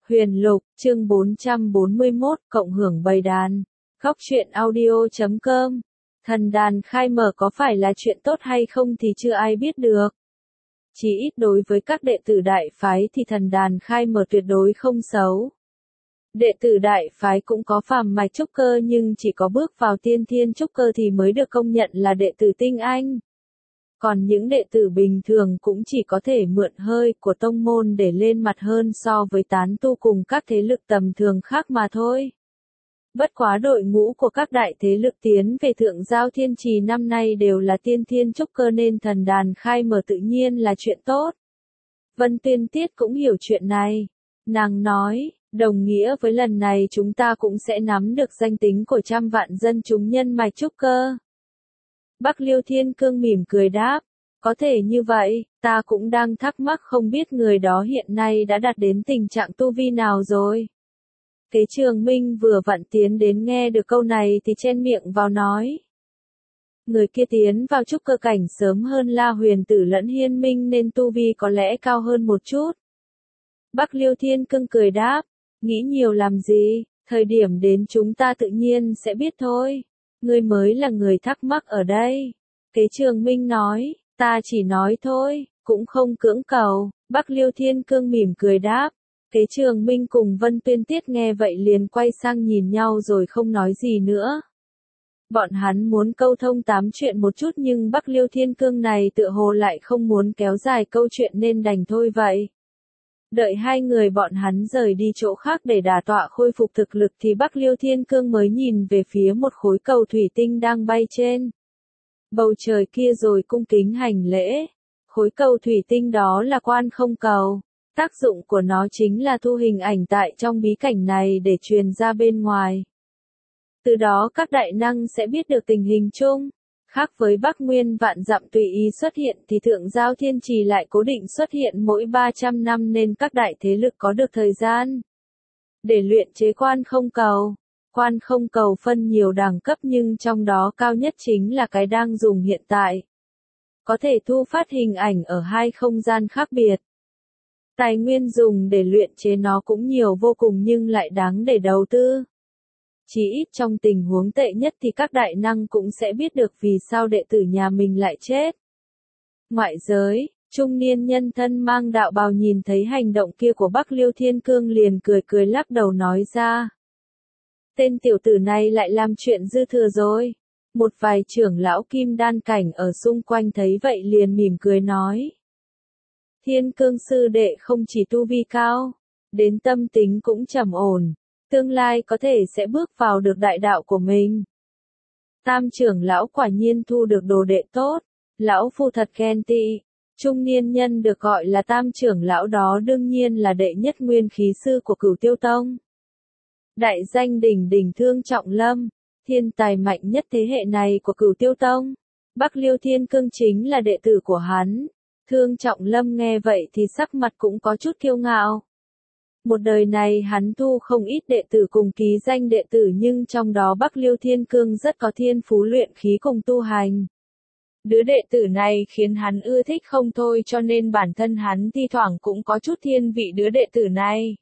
Huyền Lục, chương 441, cộng hưởng bầy đàn. Góc truyện audio.com. Thần đàn khai mở có phải là chuyện tốt hay không thì chưa ai biết được. Chỉ ít đối với các đệ tử đại phái thì thần đàn khai mở tuyệt đối không xấu. Đệ tử đại phái cũng có phàm mạch trúc cơ nhưng chỉ có bước vào tiên thiên trúc cơ thì mới được công nhận là đệ tử tinh anh. Còn những đệ tử bình thường cũng chỉ có thể mượn hơi của tông môn để lên mặt hơn so với tán tu cùng các thế lực tầm thường khác mà thôi. Bất quá đội ngũ của các đại thế lực tiến về Thượng Giao Thiên Trì năm nay đều là tiên thiên trúc cơ nên thần đàn khai mở tự nhiên là chuyện tốt. Vân Tuyên Tiết cũng hiểu chuyện này. Nàng nói, đồng nghĩa với lần này chúng ta cũng sẽ nắm được danh tính của trăm vạn dân chúng nhân mạch trúc cơ. Bắc Liêu Thiên Cương mỉm cười đáp, có thể như vậy, ta cũng đang thắc mắc không biết người đó hiện nay đã đạt đến tình trạng tu vi nào rồi. Kế Trường Minh vừa vặn tiến đến nghe được câu này thì chen miệng vào nói. Người kia tiến vào trúc cơ cảnh sớm hơn La Huyền Tử lẫn Hiên Minh nên tu vi có lẽ cao hơn một chút. Bắc Liêu Thiên Cương cười đáp, nghĩ nhiều làm gì, thời điểm đến chúng ta tự nhiên sẽ biết thôi. Ngươi mới là người thắc mắc ở đây. Kế Trường Minh nói, ta chỉ nói thôi, cũng không cưỡng cầu. Bắc Liêu Thiên Cương mỉm cười đáp. Kế Trường Minh cùng Vân Tuyên Tiết nghe vậy liền quay sang nhìn nhau rồi không nói gì nữa. Bọn hắn muốn câu thông tám chuyện một chút nhưng Bắc Liêu Thiên Cương này tựa hồ lại không muốn kéo dài câu chuyện nên đành thôi vậy. Đợi hai người bọn hắn rời đi chỗ khác để đả tọa khôi phục thực lực thì Bắc Liêu Thiên Cương mới nhìn về phía một khối cầu thủy tinh đang bay trên bầu trời kia rồi cung kính hành lễ. Khối cầu thủy tinh đó là Quan Không Cầu. Tác dụng của nó chính là thu hình ảnh tại trong bí cảnh này để truyền ra bên ngoài. Từ đó các đại năng sẽ biết được tình hình chung. Khác với Bắc Nguyên vạn dặm tùy ý xuất hiện thì Thượng Giao Thiên Trì lại cố định xuất hiện mỗi 300 năm nên các đại thế lực có được thời gian để luyện chế Quan Không Cầu. Quan Không Cầu phân nhiều đẳng cấp nhưng trong đó cao nhất chính là cái đang dùng hiện tại. Có thể thu phát hình ảnh ở hai không gian khác biệt. Tài nguyên dùng để luyện chế nó cũng nhiều vô cùng nhưng lại đáng để đầu tư. Chỉ ít trong tình huống tệ nhất thì các đại năng cũng sẽ biết được vì sao đệ tử nhà mình lại chết. Ngoại giới, trung niên nhân thân mang đạo bào nhìn thấy hành động kia của Bắc Liêu Thiên Cương liền cười cười lắc đầu nói ra. Tên tiểu tử này lại làm chuyện dư thừa rồi. Một vài trưởng lão kim đan cảnh ở xung quanh thấy vậy liền mỉm cười nói. Thiên Cương sư đệ không chỉ tu vi cao, đến tâm tính cũng trầm ổn. Tương lai có thể sẽ bước vào được đại đạo của mình. Tam trưởng lão quả nhiên thu được đồ đệ tốt. Lão phu thật khen tị. Trung niên nhân được gọi là tam trưởng lão đó đương nhiên là đệ nhất nguyên khí sư của Cửu Tiêu Tông. Đại danh đỉnh đỉnh Thương Trọng Lâm, thiên tài mạnh nhất thế hệ này của Cửu Tiêu Tông. Bắc Liêu Thiên Cương chính là đệ tử của hắn. Thương Trọng Lâm nghe vậy thì sắc mặt cũng có chút kiêu ngạo. Một đời này hắn thu không ít đệ tử cùng ký danh đệ tử nhưng trong đó Bắc Liêu Thiên Cương rất có thiên phú luyện khí cùng tu hành. Đứa đệ tử này khiến hắn ưa thích không thôi cho nên bản thân hắn thi thoảng cũng có chút thiên vị đứa đệ tử này.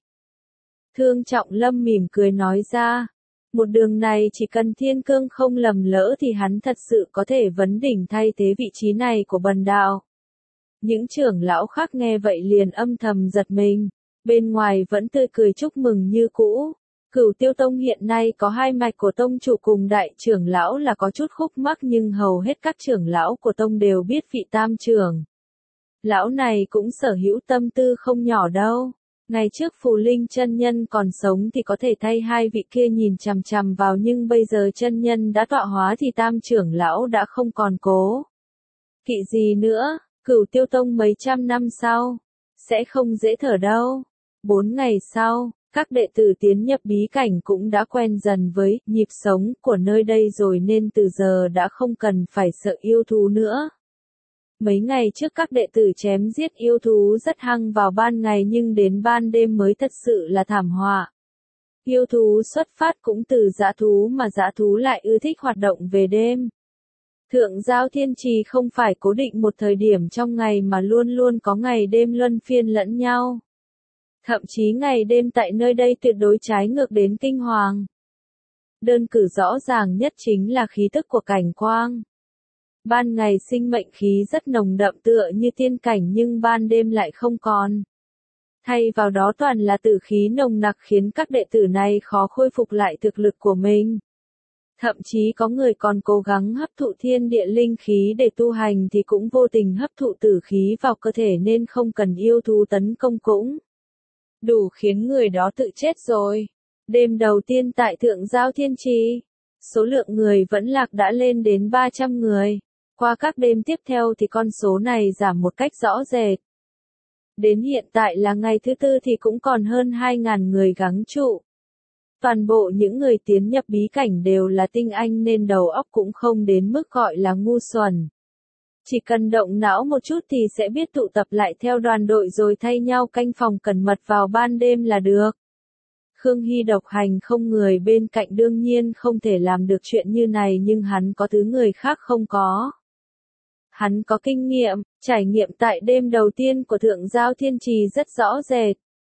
Thương Trọng Lâm mỉm cười nói ra, một đường này chỉ cần Thiên Cương không lầm lỡ thì hắn thật sự có thể vấn đỉnh thay thế vị trí này của bần đạo. Những trưởng lão khác nghe vậy liền âm thầm giật mình. Bên ngoài vẫn tươi cười chúc mừng như cũ. Cửu Tiêu Tông hiện nay có hai mạch của tông chủ cùng đại trưởng lão là có chút khúc mắc nhưng hầu hết các trưởng lão của tông đều biết vị tam trưởng. Lão này cũng sở hữu tâm tư không nhỏ đâu. Ngày trước Phù Linh chân nhân còn sống thì có thể thay hai vị kia nhìn chằm chằm vào nhưng bây giờ chân nhân đã tọa hóa thì tam trưởng lão đã không còn cố kỵ gì nữa. Cửu Tiêu Tông mấy trăm năm sau sẽ không dễ thở đâu. 4 ngày sau, các đệ tử tiến nhập bí cảnh cũng đã quen dần với nhịp sống của nơi đây rồi nên từ giờ đã không cần phải sợ yêu thú nữa. Mấy ngày trước các đệ tử chém giết yêu thú rất hăng vào ban ngày nhưng đến ban đêm mới thật sự là thảm họa. Yêu thú xuất phát cũng từ dã thú mà dã thú lại ưa thích hoạt động về đêm. Thượng Giao Thiên Trì không phải cố định một thời điểm trong ngày mà luôn luôn có ngày đêm luân phiên lẫn nhau. Thậm chí ngày đêm tại nơi đây tuyệt đối trái ngược đến kinh hoàng. Đơn cử rõ ràng nhất chính là khí tức của cảnh quang. Ban ngày sinh mệnh khí rất nồng đậm tựa như tiên cảnh nhưng ban đêm lại không còn. Thay vào đó toàn là tử khí nồng nặc khiến các đệ tử này khó khôi phục lại thực lực của mình. Thậm chí có người còn cố gắng hấp thụ thiên địa linh khí để tu hành thì cũng vô tình hấp thụ tử khí vào cơ thể nên không cần yêu thú tấn công cũng đủ khiến người đó tự chết rồi. Đêm đầu tiên tại Thượng Giao Thiên Trì, số lượng người vẫn lạc đã lên đến 300 người. Qua các đêm tiếp theo thì con số này giảm một cách rõ rệt. Đến hiện tại là ngày thứ tư thì cũng còn hơn 2.000 người gắng trụ. Toàn bộ những người tiến nhập bí cảnh đều là tinh anh nên đầu óc cũng không đến mức gọi là ngu xuẩn. Chỉ cần động não một chút thì sẽ biết tụ tập lại theo đoàn đội rồi thay nhau canh phòng cẩn mật vào ban đêm là được. Khương Hy độc hành không người bên cạnh đương nhiên không thể làm được chuyện như này nhưng hắn có thứ người khác không có. Hắn có kinh nghiệm, trải nghiệm tại đêm đầu tiên của Thượng Giao Thiên Trì rất rõ rệt.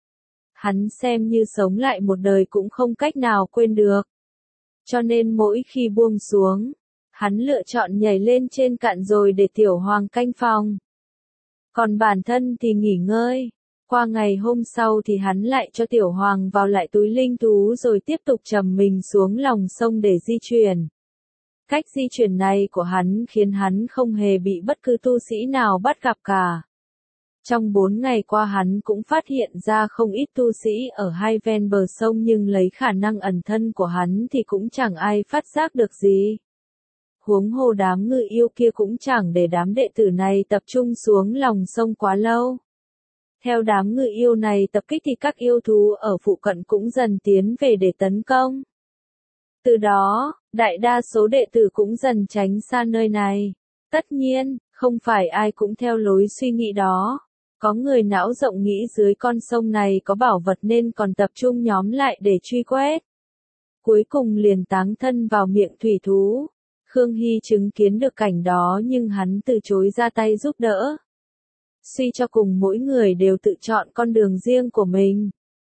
Hắn xem như sống lại một đời cũng không cách nào quên được. Cho nên mỗi khi buông xuống, hắn lựa chọn nhảy lên trên cạn rồi để Tiểu Hoàng canh phòng. Còn bản thân thì nghỉ ngơi. Qua ngày hôm sau thì hắn lại cho Tiểu Hoàng vào lại túi linh thú rồi tiếp tục trầm mình xuống lòng sông để di chuyển. Cách di chuyển này của hắn khiến hắn không hề bị bất cứ tu sĩ nào bắt gặp cả. Trong 4 ngày qua hắn cũng phát hiện ra không ít tu sĩ ở hai ven bờ sông nhưng lấy khả năng ẩn thân của hắn thì cũng chẳng ai phát giác được gì. Huống hồ đám ngự yêu kia cũng chẳng để đám đệ tử này tập trung xuống lòng sông quá lâu. Theo đám ngự yêu này tập kích thì các yêu thú ở phụ cận cũng dần tiến về để tấn công. Từ đó, đại đa số đệ tử cũng dần tránh xa nơi này. Tất nhiên, không phải ai cũng theo lối suy nghĩ đó. Có người não rộng nghĩ dưới con sông này có bảo vật nên còn tập trung nhóm lại để truy quét. Cuối cùng liền táng thân vào miệng thủy thú. Khương Hy chứng kiến được cảnh đó nhưng hắn từ chối ra tay giúp đỡ. Suy cho cùng mỗi người đều tự chọn con đường riêng của mình.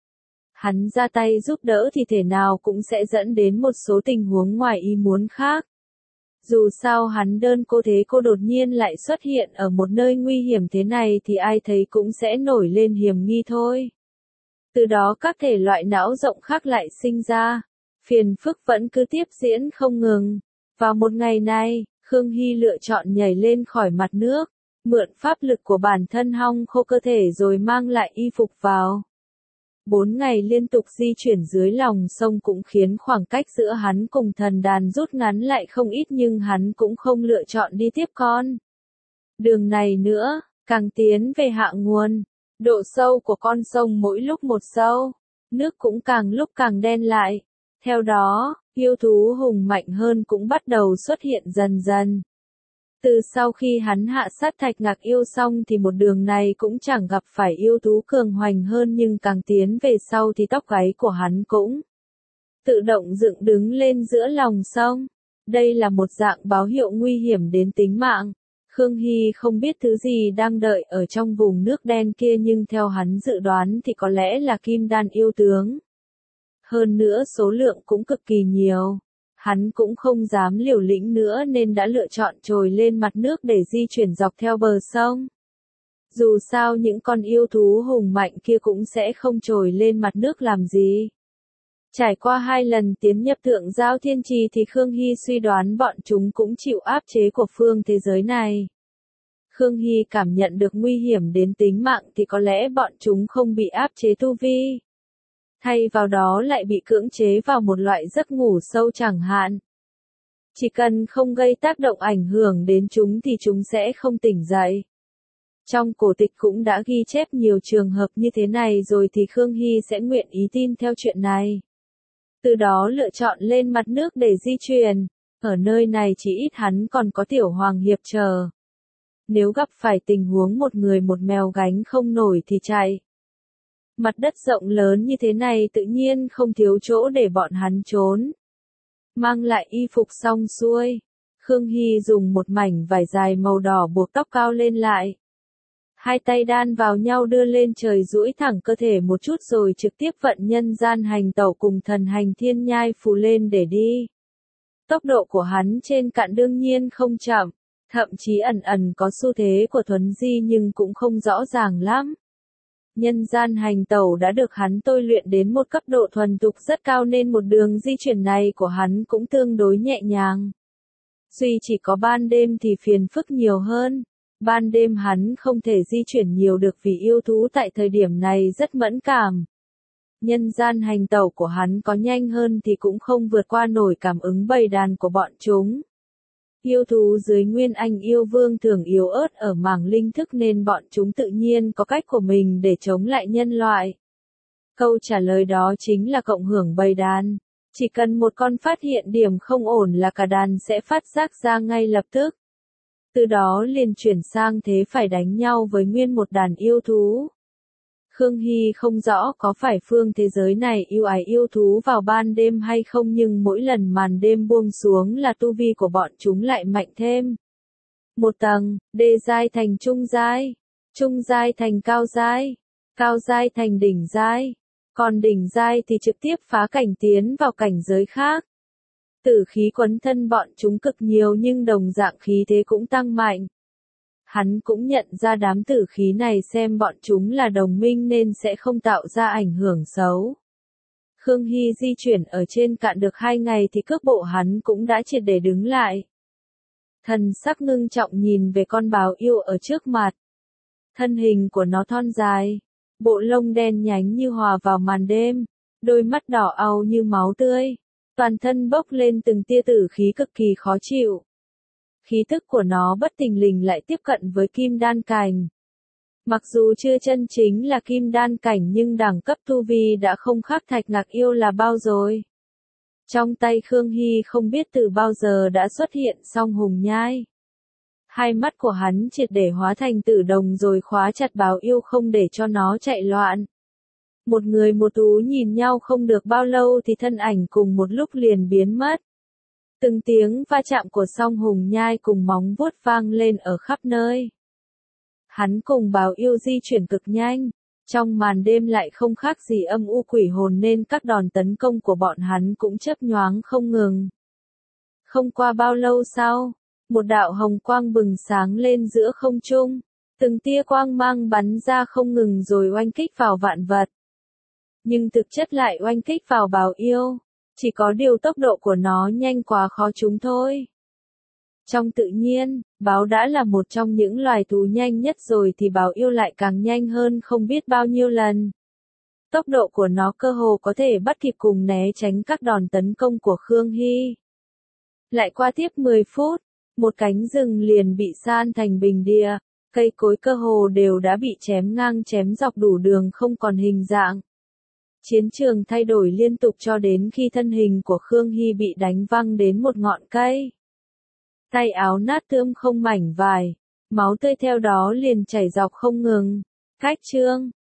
Hắn ra tay giúp đỡ thì thể nào cũng sẽ dẫn đến một số tình huống ngoài ý muốn khác. Dù sao hắn đơn cô thế cô đột nhiên lại xuất hiện ở một nơi nguy hiểm thế này thì ai thấy cũng sẽ nổi lên hiểm nghi thôi. Từ đó các thể loại não rộng khác lại sinh ra. Phiền phức vẫn cứ tiếp diễn không ngừng. Vào một ngày này, Khương Hy lựa chọn nhảy lên khỏi mặt nước, mượn pháp lực của bản thân hong khô cơ thể rồi mang lại y phục vào. 4 ngày liên tục di chuyển dưới lòng sông cũng khiến khoảng cách giữa hắn cùng thần đàn rút ngắn lại không ít nhưng hắn cũng không lựa chọn đi tiếp con đường này nữa, càng tiến về hạ nguồn. Độ sâu của con sông mỗi lúc một sâu, nước cũng càng lúc càng đen lại. Theo đó, yêu thú hùng mạnh hơn cũng bắt đầu xuất hiện dần dần. Từ sau khi hắn hạ sát Thạch Ngạc yêu xong thì một đường này cũng chẳng gặp phải yêu thú cường hoành hơn nhưng càng tiến về sau thì tóc gáy của hắn cũng tự động dựng đứng lên giữa lòng sông. Đây là một dạng báo hiệu nguy hiểm đến tính mạng. Khương Hy không biết thứ gì đang đợi ở trong vùng nước đen kia nhưng theo hắn dự đoán thì có lẽ là kim đan yêu tướng. Hơn nữa số lượng cũng cực kỳ nhiều. Hắn cũng không dám liều lĩnh nữa nên đã lựa chọn trồi lên mặt nước để di chuyển dọc theo bờ sông. Dù sao những con yêu thú hùng mạnh kia cũng sẽ không trồi lên mặt nước làm gì. Trải qua 2 lần tiến nhập Thượng Giao Thiên Trì thì Khương Hy suy đoán bọn chúng cũng chịu áp chế của phương thế giới này. Khương Hy cảm nhận được nguy hiểm đến tính mạng thì có lẽ bọn chúng không bị áp chế tu vi. Thay vào đó lại bị cưỡng chế vào một loại giấc ngủ sâu chẳng hạn. Chỉ cần không gây tác động ảnh hưởng đến chúng thì chúng sẽ không tỉnh dậy. Trong cổ tịch cũng đã ghi chép nhiều trường hợp như thế này rồi thì Khương Hy sẽ nguyện ý tin theo chuyện này. Từ đó lựa chọn lên mặt nước để di chuyển, ở nơi này chỉ ít hắn còn có Tiểu Hoàng hiệp trợ. Nếu gặp phải tình huống một người một mèo gánh không nổi thì chạy. Mặt đất rộng lớn như thế này tự nhiên không thiếu chỗ để bọn hắn trốn. Mang lại y phục xong xuôi, Khương Hy dùng một mảnh vải dài màu đỏ buộc tóc cao lên lại. Hai tay đan vào nhau đưa lên trời duỗi thẳng cơ thể một chút rồi trực tiếp vận nhân gian hành tẩu cùng thần hành thiên nhai phù lên để đi. Tốc độ của hắn trên cạn đương nhiên không chậm, thậm chí ẩn ẩn có xu thế của thuấn di nhưng cũng không rõ ràng lắm. Nhân gian hành tẩu đã được hắn tôi luyện đến một cấp độ thuần thục rất cao nên một đường di chuyển này của hắn cũng tương đối nhẹ nhàng. Duy chỉ có ban đêm thì phiền phức nhiều hơn. Ban đêm hắn không thể di chuyển nhiều được vì yêu thú tại thời điểm này rất mẫn cảm. Nhân gian hành tẩu của hắn có nhanh hơn thì cũng không vượt qua nổi cảm ứng bầy đàn của bọn chúng. Yêu thú dưới Nguyên Anh yêu vương thường yếu ớt ở mảng linh thức nên bọn chúng tự nhiên có cách của mình để chống lại nhân loại. Câu trả lời đó chính là cộng hưởng bầy đàn. Chỉ cần một con phát hiện điểm không ổn là cả đàn sẽ phát giác ra ngay lập tức. Từ đó liền chuyển sang thế phải đánh nhau với nguyên một đàn yêu thú. Khương Hy không rõ có phải phương thế giới này yêu ái yêu thú vào ban đêm hay không nhưng mỗi lần màn đêm buông xuống là tu vi của bọn chúng lại mạnh thêm. Một tầng, đê giai thành trung giai thành cao giai thành đỉnh giai, còn đỉnh giai thì trực tiếp phá cảnh tiến vào cảnh giới khác. Tử khí quấn thân bọn chúng cực nhiều nhưng đồng dạng khí thế cũng tăng mạnh. Hắn cũng nhận ra đám tử khí này xem bọn chúng là đồng minh nên sẽ không tạo ra ảnh hưởng xấu. Khương Hy di chuyển ở trên cạn được 2 ngày thì cước bộ hắn cũng đã triệt để đứng lại. Thần sắc ngưng trọng nhìn về con báo yêu ở trước mặt. Thân hình của nó thon dài, bộ lông đen nhánh như hòa vào màn đêm, đôi mắt đỏ au như máu tươi. Toàn thân bốc lên từng tia tử khí cực kỳ khó chịu. Khí tức của nó bất thình lình lại tiếp cận với kim đan cảnh. Mặc dù chưa chân chính là kim đan cảnh nhưng đẳng cấp tu vi đã không khác Thạch Ngạc yêu là bao rồi. Trong tay Khương Hy không biết từ bao giờ đã xuất hiện song hùng nhai. Hai mắt của hắn triệt để hóa thành tử đồng rồi khóa chặt báo yêu không để cho nó chạy loạn. Một người một thú nhìn nhau không được bao lâu thì thân ảnh cùng một lúc liền biến mất. Từng tiếng va chạm của song hùng nhai cùng móng vuốt vang lên ở khắp nơi. Hắn cùng báo yêu di chuyển cực nhanh, trong màn đêm lại không khác gì âm u quỷ hồn nên các đòn tấn công của bọn hắn cũng chớp nhoáng không ngừng. Không qua bao lâu sau, một đạo hồng quang bừng sáng lên giữa không trung, từng tia quang mang bắn ra không ngừng rồi oanh kích vào vạn vật. Nhưng thực chất lại oanh kích vào báo yêu, chỉ có điều tốc độ của nó nhanh quá khó trúng thôi. Trong tự nhiên, báo đã là một trong những loài thú nhanh nhất rồi thì báo yêu lại càng nhanh hơn không biết bao nhiêu lần. Tốc độ của nó cơ hồ có thể bắt kịp cùng né tránh các đòn tấn công của Khương Hy. Lại qua tiếp 10 phút, một cánh rừng liền bị san thành bình địa, cây cối cơ hồ đều đã bị chém ngang chém dọc đủ đường không còn hình dạng. Chiến trường thay đổi liên tục cho đến khi thân hình của Khương Hy bị đánh văng đến một ngọn cây. Tay áo nát tươm không mảnh vải, máu tươi theo đó liền chảy dọc không ngừng. Cách chương